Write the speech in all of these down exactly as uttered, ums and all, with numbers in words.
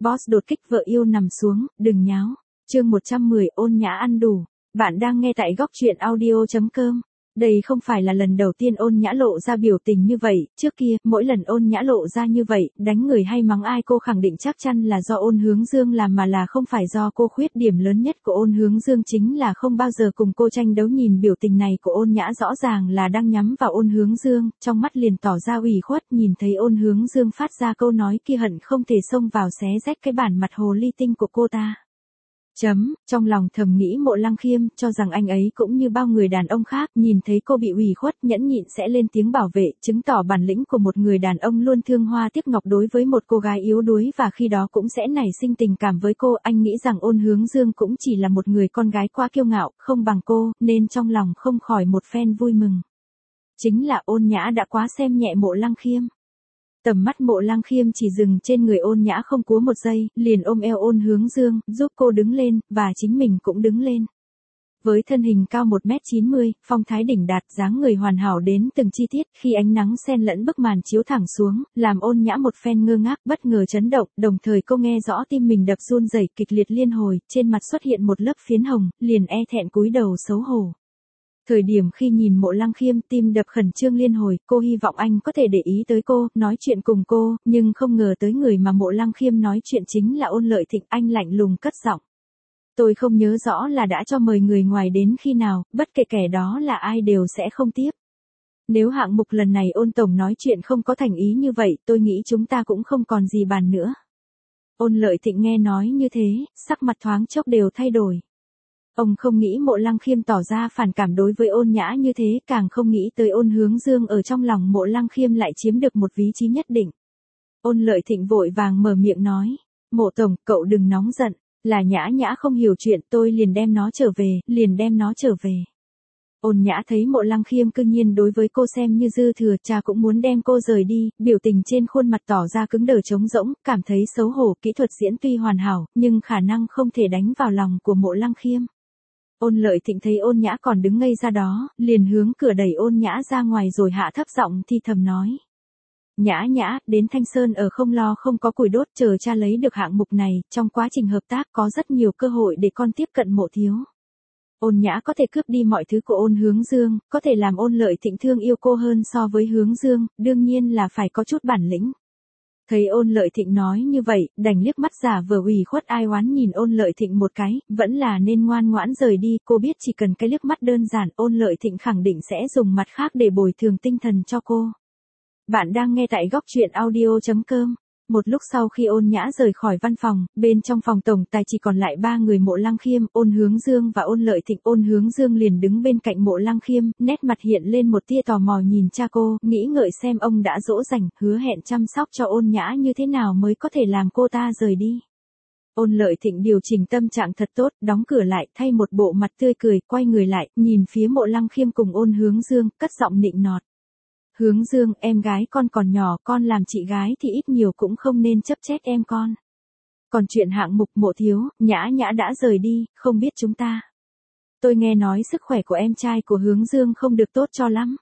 Boss đột kích vợ yêu nằm xuống, đừng nháo. Chương một trăm mười ôn nhã ăn đủ. Bạn đang nghe tại góc truyện audio chấm com. Đây không phải là lần đầu tiên ôn nhã lộ ra biểu tình như vậy, trước kia, mỗi lần ôn nhã lộ ra như vậy, đánh người hay mắng ai cô khẳng định chắc chắn là do ôn hướng dương làm mà là không phải do cô. Khuyết điểm lớn nhất của ôn hướng dương chính là không bao giờ cùng cô tranh đấu. Nhìn biểu tình này của ôn nhã rõ ràng là đang nhắm vào ôn hướng dương, trong mắt liền tỏ ra ủy khuất. Nhìn thấy ôn hướng dương phát ra câu nói kia hận không thể xông vào xé rách cái bản mặt hồ ly tinh của cô ta. Chấm, trong lòng thầm nghĩ Mộ Lăng Khiêm, cho rằng anh ấy cũng như bao người đàn ông khác, nhìn thấy cô bị ủy khuất nhẫn nhịn sẽ lên tiếng bảo vệ, chứng tỏ bản lĩnh của một người đàn ông luôn thương hoa tiếc ngọc đối với một cô gái yếu đuối và khi đó cũng sẽ nảy sinh tình cảm với cô. Anh nghĩ rằng ôn hướng dương cũng chỉ là một người con gái quá kiêu ngạo, không bằng cô, nên trong lòng không khỏi một phen vui mừng. Chính là ôn nhã đã quá xem nhẹ Mộ Lăng Khiêm. Tầm mắt Mộ Lăng Khiêm chỉ dừng trên người ôn nhã không cúa một giây, liền ôm eo ôn hướng dương, giúp cô đứng lên, và chính mình cũng đứng lên. Với thân hình cao một mét chín mươi, phong thái đỉnh đạt, dáng người hoàn hảo đến từng chi tiết, khi ánh nắng xen lẫn bức màn chiếu thẳng xuống, làm ôn nhã một phen ngơ ngác, bất ngờ chấn động, đồng thời cô nghe rõ tim mình đập run rẩy kịch liệt liên hồi, trên mặt xuất hiện một lớp phiến hồng, liền e thẹn cúi đầu xấu hổ. Thời điểm khi nhìn Mộ Lăng Khiêm tim đập khẩn trương liên hồi, cô hy vọng anh có thể để ý tới cô, nói chuyện cùng cô, nhưng không ngờ tới người mà Mộ Lăng Khiêm nói chuyện chính là Ôn Lợi Thịnh. Anh lạnh lùng cất giọng. Tôi không nhớ rõ là đã cho mời người ngoài đến khi nào, bất kể kẻ đó là ai đều sẽ không tiếp. Nếu hạng mục lần này Ôn Tổng nói chuyện không có thành ý như vậy, tôi nghĩ chúng ta cũng không còn gì bàn nữa. Ôn Lợi Thịnh nghe nói như thế, sắc mặt thoáng chốc đều thay đổi. Ông không nghĩ Mộ Lăng Khiêm tỏ ra phản cảm đối với ôn nhã như thế, càng không nghĩ tới ôn hướng dương ở trong lòng Mộ Lăng Khiêm lại chiếm được một vị trí nhất định. Ôn Lợi Thịnh vội vàng mở miệng nói, Mộ Tổng, cậu đừng nóng giận, là nhã nhã không hiểu chuyện, tôi liền đem nó trở về, liền đem nó trở về. Ôn nhã thấy Mộ Lăng Khiêm cư nhiên đối với cô xem như dư thừa, cha cũng muốn đem cô rời đi, biểu tình trên khuôn mặt tỏ ra cứng đờ trống rỗng, cảm thấy xấu hổ. Kỹ thuật diễn tuy hoàn hảo, nhưng khả năng không thể đánh vào lòng của Mộ Lăng Khiêm. Ôn Lợi Thịnh thấy ôn nhã còn đứng ngây ra đó, liền hướng cửa đẩy ôn nhã ra ngoài rồi hạ thấp giọng thi thầm nói. Nhã nhã, đến Thanh Sơn ở không lo không có củi đốt, chờ cha lấy được hạng mục này, trong quá trình hợp tác có rất nhiều cơ hội để con tiếp cận Mộ thiếu. Ôn nhã có thể cướp đi mọi thứ của ôn hướng dương, có thể làm Ôn Lợi Thịnh thương yêu cô hơn so với hướng dương, đương nhiên là phải có chút bản lĩnh. Thấy Ôn Lợi Thịnh nói như vậy, đành liếc mắt giả vờ ủy khuất ai oán nhìn Ôn Lợi Thịnh một cái, vẫn là nên ngoan ngoãn rời đi. Cô biết chỉ cần cái liếc mắt đơn giản, Ôn Lợi Thịnh khẳng định sẽ dùng mặt khác để bồi thường tinh thần cho cô. Bạn đang nghe tại góc truyện audio chấm com. Một lúc sau khi ôn nhã rời khỏi văn phòng, bên trong phòng tổng tài chỉ còn lại ba người Mộ Lăng Khiêm, ôn hướng dương và ôn Lợi Thịnh. Ôn hướng dương liền đứng bên cạnh Mộ Lăng Khiêm, nét mặt hiện lên một tia tò mò nhìn cha cô, nghĩ ngợi xem ông đã dỗ dành, hứa hẹn chăm sóc cho ôn nhã như thế nào mới có thể làm cô ta rời đi. Ôn Lợi Thịnh điều chỉnh tâm trạng thật tốt, đóng cửa lại, thay một bộ mặt tươi cười, quay người lại, nhìn phía Mộ Lăng Khiêm cùng ôn hướng dương, cất giọng nịnh nọt. Hướng dương, em gái con còn nhỏ, con làm chị gái thì ít nhiều cũng không nên chấp chét em con. Còn chuyện hạng mục Mộ thiếu, nhã nhã đã rời đi, không biết chúng ta. Tôi nghe nói sức khỏe của em trai của hướng dương không được tốt cho lắm.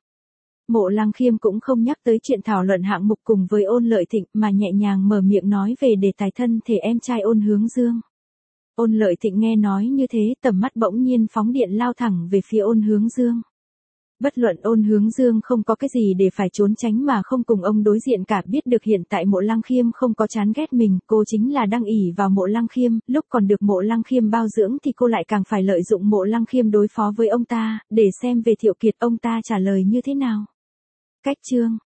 Mộ Lăng Khiêm cũng không nhắc tới chuyện thảo luận hạng mục cùng với Ôn Lợi Thịnh mà nhẹ nhàng mở miệng nói về đề tài thân thể em trai ôn hướng dương. Ôn Lợi Thịnh nghe nói như thế, tầm mắt bỗng nhiên phóng điện lao thẳng về phía ôn hướng dương. Bất luận ôn hướng dương không có cái gì để phải trốn tránh mà không cùng ông đối diện cả, biết được hiện tại Mộ Lăng Khiêm không có chán ghét mình, cô chính là đang ỷ vào Mộ Lăng Khiêm, lúc còn được Mộ Lăng Khiêm bao dưỡng thì cô lại càng phải lợi dụng Mộ Lăng Khiêm đối phó với ông ta, để xem về Thiệu Kiệt ông ta trả lời như thế nào. Cách chương